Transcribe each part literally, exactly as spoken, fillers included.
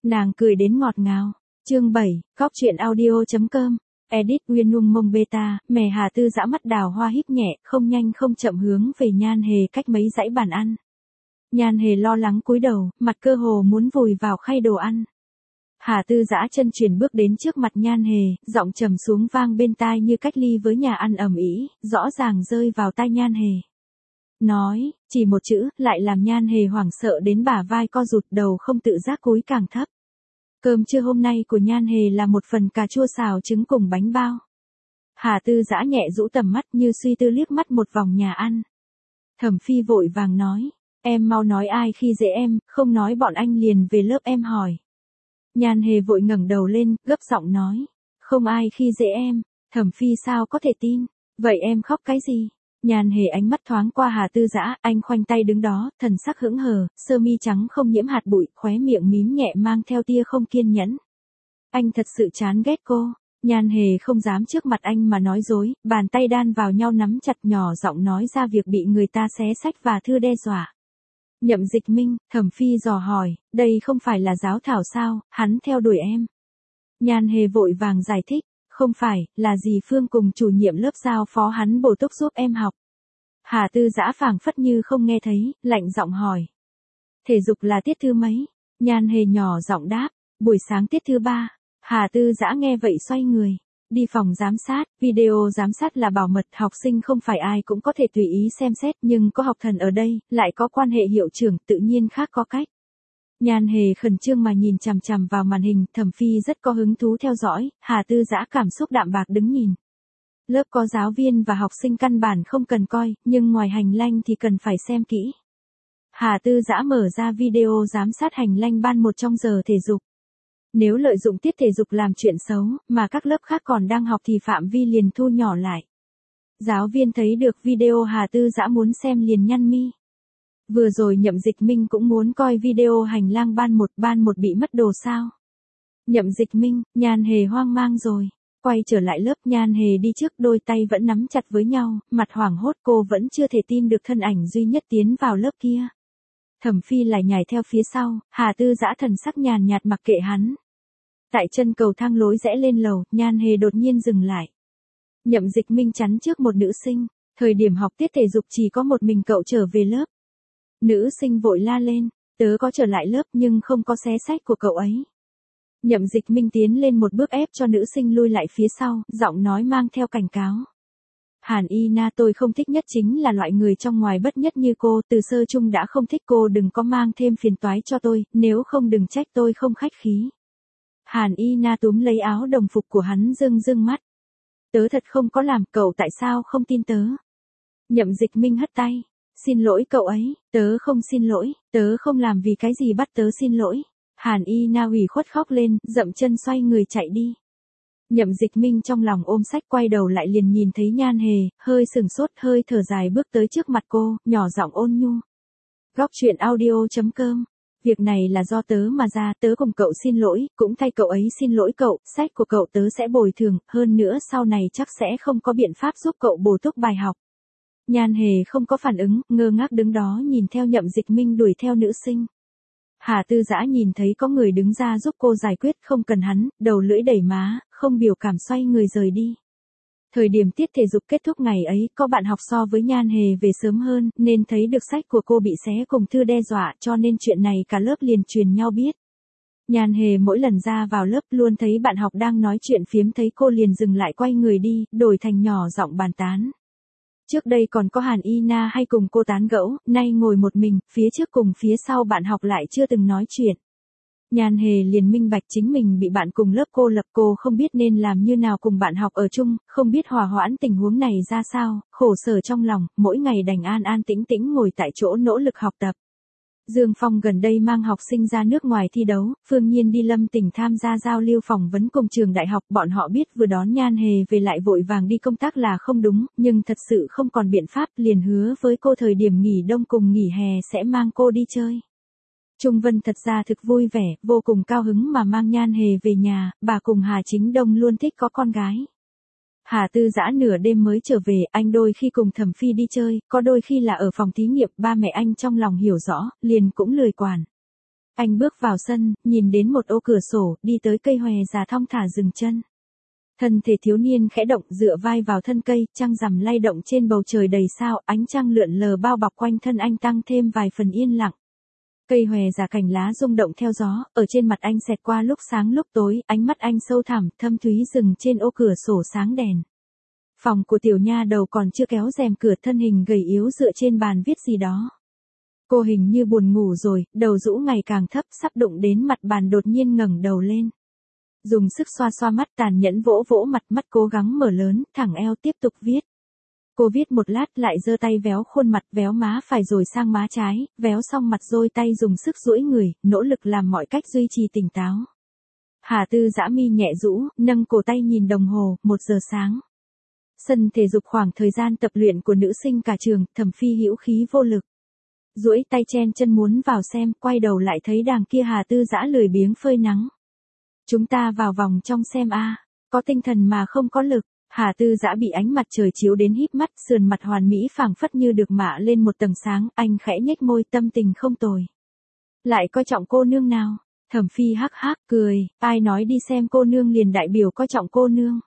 Nàng cười đến ngọt ngào. Chương bảy, Góc truyện audio chấm com. Edit Nguyên Nung Mông Beta, mè Hà Tư Dã mắt đào hoa híp nhẹ, không nhanh không chậm hướng về Nhan Hề cách mấy dãy bàn ăn. Nhan Hề lo lắng cúi đầu, mặt cơ hồ muốn vùi vào khay đồ ăn. Hà Tư Dã chân chuyển bước đến trước mặt Nhan Hề, giọng trầm xuống vang bên tai như cách ly với nhà ăn ầm ĩ, rõ ràng rơi vào tai Nhan Hề. Nói, chỉ một chữ, lại làm Nhan Hề hoảng sợ đến bả vai co rụt, đầu không tự giác cúi càng thấp. Cơm trưa hôm nay của Nhan Hề là một phần cà chua xào trứng cùng bánh bao. Hà Tư Dã nhẹ rũ tầm mắt như suy tư liếc mắt một vòng nhà ăn. Thẩm Phi vội vàng nói, em mau nói ai khi dễ em, không nói bọn anh liền về lớp em hỏi. Nhan Hề vội ngẩng đầu lên, gấp giọng nói, không ai khi dễ em. Thẩm Phi sao có thể tin, vậy em khóc cái gì? Nhan Hề ánh mắt thoáng qua Hà Tư Dã, anh khoanh tay đứng đó, thần sắc hững hờ, sơ mi trắng không nhiễm hạt bụi, khóe miệng mím nhẹ mang theo tia không kiên nhẫn. Anh thật sự chán ghét cô. Nhan Hề không dám trước mặt anh mà nói dối, bàn tay đan vào nhau nắm chặt, nhỏ giọng nói ra việc bị người ta xé sách và thư đe dọa. Nhậm Dịch Minh, Thẩm Phi dò hỏi, đây không phải là giáo thảo sao, hắn theo đuổi em. Nhan Hề vội vàng giải thích, không phải, là dì Phương cùng chủ nhiệm lớp giao phó hắn bổ túc giúp em học. Hà Tư Dã phảng phất như không nghe thấy, lạnh giọng hỏi. Thể dục là tiết thứ mấy? Nhan Hề nhỏ giọng đáp, buổi sáng tiết thứ ba. Hà Tư Dã nghe vậy xoay người, đi phòng giám sát, video giám sát là bảo mật, học sinh không phải ai cũng có thể tùy ý xem xét, nhưng có học thần ở đây, lại có quan hệ hiệu trưởng, tự nhiên khác có cách. Nhan Hề khẩn trương mà nhìn chằm chằm vào màn hình, Thẩm Phi rất có hứng thú theo dõi, Hà Tư Dã cảm xúc đạm bạc đứng nhìn. Lớp có giáo viên và học sinh căn bản không cần coi, nhưng ngoài hành lang thì cần phải xem kỹ. Hà Tư Dã mở ra video giám sát hành lang ban một trong giờ thể dục. Nếu lợi dụng tiết thể dục làm chuyện xấu, mà các lớp khác còn đang học thì phạm vi liền thu nhỏ lại. Giáo viên thấy được video Hà Tư Dã muốn xem liền nhăn mi. Vừa rồi Nhậm Dịch Minh cũng muốn coi video hành lang ban một, ban một bị mất đồ sao? Nhậm Dịch Minh, Nhan Hề hoang mang rồi. Quay trở lại lớp, Nhan Hề đi trước, đôi tay vẫn nắm chặt với nhau, mặt hoảng hốt, cô vẫn chưa thể tin được thân ảnh duy nhất tiến vào lớp kia. Thẩm Phi lại nhảy theo phía sau, Hà Tư Dã thần sắc nhàn nhạt mặc kệ hắn. Tại chân cầu thang lối rẽ lên lầu, Nhan Hề đột nhiên dừng lại. Nhậm Dịch Minh chắn trước một nữ sinh, thời điểm học tiết thể dục chỉ có một mình cậu trở về lớp. Nữ sinh vội la lên, tớ có trở lại lớp nhưng không có xé sách của cậu ấy. Nhậm Dịch Minh tiến lên một bước ép cho nữ sinh lui lại phía sau, giọng nói mang theo cảnh cáo. Hàn Y Na, tôi không thích nhất chính là loại người trong ngoài bất nhất như cô, từ sơ chung đã không thích cô, đừng có mang thêm phiền toái cho tôi, nếu không đừng trách tôi không khách khí. Hàn Y Na túm lấy áo đồng phục của hắn, rưng rưng mắt. Tớ thật không có làm, cậu tại sao không tin tớ? Nhậm Dịch Minh hất tay. Xin lỗi cậu ấy, tớ không xin lỗi, tớ không làm, vì cái gì bắt tớ xin lỗi. Hàn Y Na ủy khuất khóc lên, dậm chân xoay người chạy đi. Nhậm Dịch Minh trong lòng ôm sách quay đầu lại liền nhìn thấy Nhan Hề, hơi sừng sốt, hơi thở dài bước tới trước mặt cô, nhỏ giọng ôn nhu. Góc truyện audio chấm com. Việc này là do tớ mà ra, tớ cùng cậu xin lỗi, cũng thay cậu ấy xin lỗi cậu, sách của cậu tớ sẽ bồi thường, hơn nữa sau này chắc sẽ không có biện pháp giúp cậu bổ túc bài học. Nhan Hề không có phản ứng, ngơ ngác đứng đó nhìn theo Nhậm Dịch Minh đuổi theo nữ sinh. Hà Tư Dã nhìn thấy có người đứng ra giúp cô giải quyết, không cần hắn, đầu lưỡi đẩy má, không biểu cảm xoay người rời đi. Thời điểm tiết thể dục kết thúc ngày ấy, có bạn học so với Nhan Hề về sớm hơn, nên thấy được sách của cô bị xé cùng thư đe dọa, cho nên chuyện này cả lớp liền truyền nhau biết. Nhan Hề mỗi lần ra vào lớp luôn thấy bạn học đang nói chuyện phiếm, thấy cô liền dừng lại quay người đi, đổi thành nhỏ giọng bàn tán. Trước đây còn có Hàn Y Na hay cùng cô tán gẫu, nay ngồi một mình, phía trước cùng phía sau bạn học lại chưa từng nói chuyện. Nhan Hề liền minh bạch chính mình bị bạn cùng lớp cô lập, cô không biết nên làm như nào cùng bạn học ở chung, không biết hòa hoãn tình huống này ra sao, khổ sở trong lòng, mỗi ngày đành an an tĩnh tĩnh ngồi tại chỗ nỗ lực học tập. Dương Phong gần đây mang học sinh ra nước ngoài thi đấu, Phương Nhiên đi Lâm tỉnh tham gia giao lưu phỏng vấn cùng trường đại học, bọn họ biết vừa đón Nhan Hề về lại vội vàng đi công tác là không đúng, nhưng thật sự không còn biện pháp, liền hứa với cô thời điểm nghỉ đông cùng nghỉ hè sẽ mang cô đi chơi. Trung Vân thật ra thực vui vẻ, vô cùng cao hứng mà mang Nhan Hề về nhà, bà cùng Hà Chính Đông luôn thích có con gái. Hà Tư Dã nửa đêm mới trở về, anh đôi khi cùng Thẩm Phi đi chơi, có đôi khi là ở phòng thí nghiệm, ba mẹ anh trong lòng hiểu rõ, liền cũng lười quản. Anh bước vào sân, nhìn đến một ô cửa sổ, đi tới cây hòe già thong thả dừng chân. Thân thể thiếu niên khẽ động, dựa vai vào thân cây, trăng rằm lay động trên bầu trời đầy sao, ánh trăng lượn lờ bao bọc quanh thân anh tăng thêm vài phần yên lặng. Cây hòe già cành lá rung động theo gió, ở trên mặt anh xẹt qua lúc sáng lúc tối, ánh mắt anh sâu thẳm, thâm thúy dừng trên ô cửa sổ sáng đèn. Phòng của tiểu nha đầu còn chưa kéo rèm cửa, thân hình gầy yếu dựa trên bàn viết gì đó. Cô hình như buồn ngủ rồi, đầu rũ ngày càng thấp, sắp đụng đến mặt bàn đột nhiên ngẩng đầu lên. Dùng sức xoa xoa mắt, tàn nhẫn vỗ vỗ mặt, mắt cố gắng mở lớn, thẳng eo tiếp tục viết. Cô viết một lát lại giơ tay véo khuôn mặt, véo má phải rồi sang má trái, véo xong mặt rồi tay dùng sức duỗi người, nỗ lực làm mọi cách duy trì tỉnh táo. Hà Tư Dã mi nhẹ rũ, nâng cổ tay nhìn đồng hồ, một giờ sáng. Sân thể dục khoảng thời gian tập luyện của nữ sinh cả trường, Thẩm Phi hữu khí vô lực. Duỗi tay chen chân muốn vào xem, quay đầu lại thấy đàng kia Hà Tư Dã lười biếng phơi nắng. Chúng ta vào vòng trong xem a, có tinh thần mà không có lực. Hà Tư Dã bị ánh mặt trời chiếu đến híp mắt, sườn mặt hoàn mỹ phảng phất như được mạ lên một tầng sáng, anh khẽ nhếch môi, tâm tình không tồi. Lại coi trọng cô nương nào? Thẩm Phi hắc hắc cười, ai nói đi xem cô nương liền đại biểu coi trọng cô nương.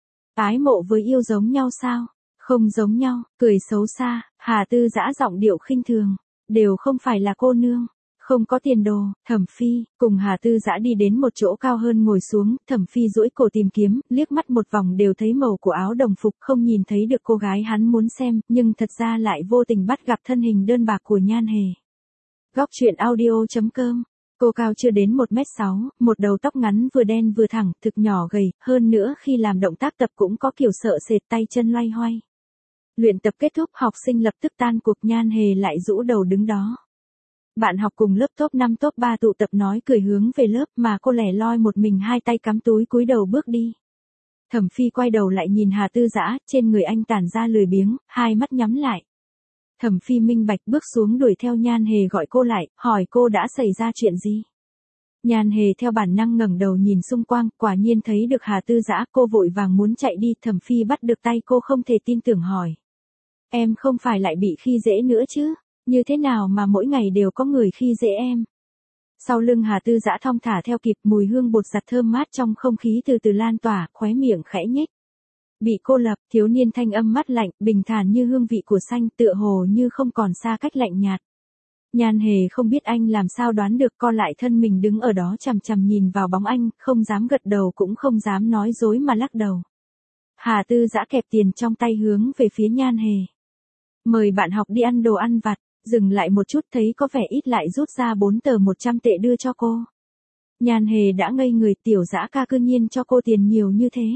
Ái mộ với yêu giống nhau sao? Không giống nhau, cười xấu xa, Hà Tư Dã giọng điệu khinh thường, đều không phải là cô nương. Không có tiền đồ. Thẩm Phi, cùng Hà Tư Dã đi đến một chỗ cao hơn ngồi xuống, Thẩm Phi duỗi cổ tìm kiếm, liếc mắt một vòng đều thấy màu của áo đồng phục, không nhìn thấy được cô gái hắn muốn xem, nhưng thật ra lại vô tình bắt gặp thân hình đơn bạc của Nhan Hề. Góc truyện audio chấm com. Cô cao chưa đến một mét sáu, một đầu tóc ngắn vừa đen vừa thẳng, thực nhỏ gầy, hơn nữa khi làm động tác tập cũng có kiểu sợ sệt, tay chân loay hoay. Luyện tập kết thúc, học sinh lập tức tan cuộc, Nhan Hề lại rũ đầu đứng đó. Bạn học cùng lớp top năm top ba tụ tập nói cười hướng về lớp, mà cô lẻ loi một mình hai tay cắm túi cúi đầu bước đi. Thẩm Phi quay đầu lại nhìn Hà Tư Dã, trên người anh tản ra lười biếng, hai mắt nhắm lại. Thẩm Phi minh bạch bước xuống đuổi theo Nhan Hề gọi cô lại, hỏi cô đã xảy ra chuyện gì. Nhan Hề theo bản năng ngẩng đầu nhìn xung quanh, quả nhiên thấy được Hà Tư Dã, cô vội vàng muốn chạy đi, Thẩm Phi bắt được tay cô không thể tin tưởng hỏi. Em không phải lại bị khi dễ nữa chứ? Như thế nào mà mỗi ngày đều có người khi dễ em? Sau lưng Hà Tư Dã thong thả theo kịp, mùi hương bột giặt thơm mát trong không khí từ từ lan tỏa, khóe miệng khẽ nhếch. Bị cô lập, thiếu niên thanh âm mắt lạnh, bình thản như hương vị của xanh, tựa hồ như không còn xa cách lạnh nhạt. Nhan Hề không biết anh làm sao đoán được, co lại thân mình đứng ở đó chằm chằm nhìn vào bóng anh, không dám gật đầu cũng không dám nói dối mà lắc đầu. Hà Tư Dã kẹp tiền trong tay hướng về phía Nhan Hề. Mời bạn học đi ăn đồ ăn vặt. Dừng lại một chút thấy có vẻ ít lại rút ra bốn tờ một trăm tệ đưa cho cô. Nhan Hề đã ngây người, tiểu Dã ca cư nhiên cho cô tiền nhiều như thế.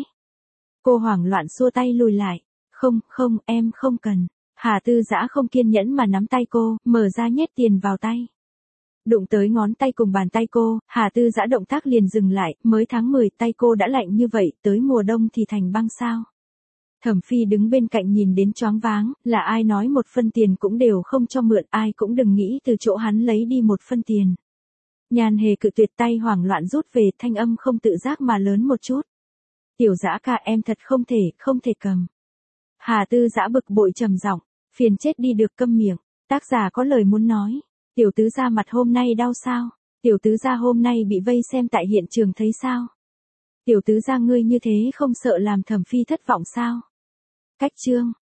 Cô hoảng loạn xua tay lùi lại. Không, không, em không cần. Hà Tư Dã không kiên nhẫn mà nắm tay cô, mở ra nhét tiền vào tay. Đụng tới ngón tay cùng bàn tay cô, Hà Tư Dã động tác liền dừng lại, mới tháng mười tay cô đã lạnh như vậy, tới mùa đông thì thành băng sao. Thẩm Phi đứng bên cạnh nhìn đến choáng váng, là ai nói một phân tiền cũng đều không cho mượn, ai cũng đừng nghĩ từ chỗ hắn lấy đi một phân tiền. Nhan Hề cự tuyệt, tay hoảng loạn rút về, thanh âm không tự giác mà lớn một chút. Tiểu Dã ca, em thật không thể, không thể cầm. Hà Tư Dã bực bội trầm giọng, phiền chết đi được, câm miệng. Tác giả có lời muốn nói. Tiểu tứ gia mặt hôm nay đau sao? Tiểu tứ gia hôm nay bị vây xem tại hiện trường thấy sao? Tiểu tứ gia ngươi như thế không sợ làm Thẩm Phi thất vọng sao? Cách chương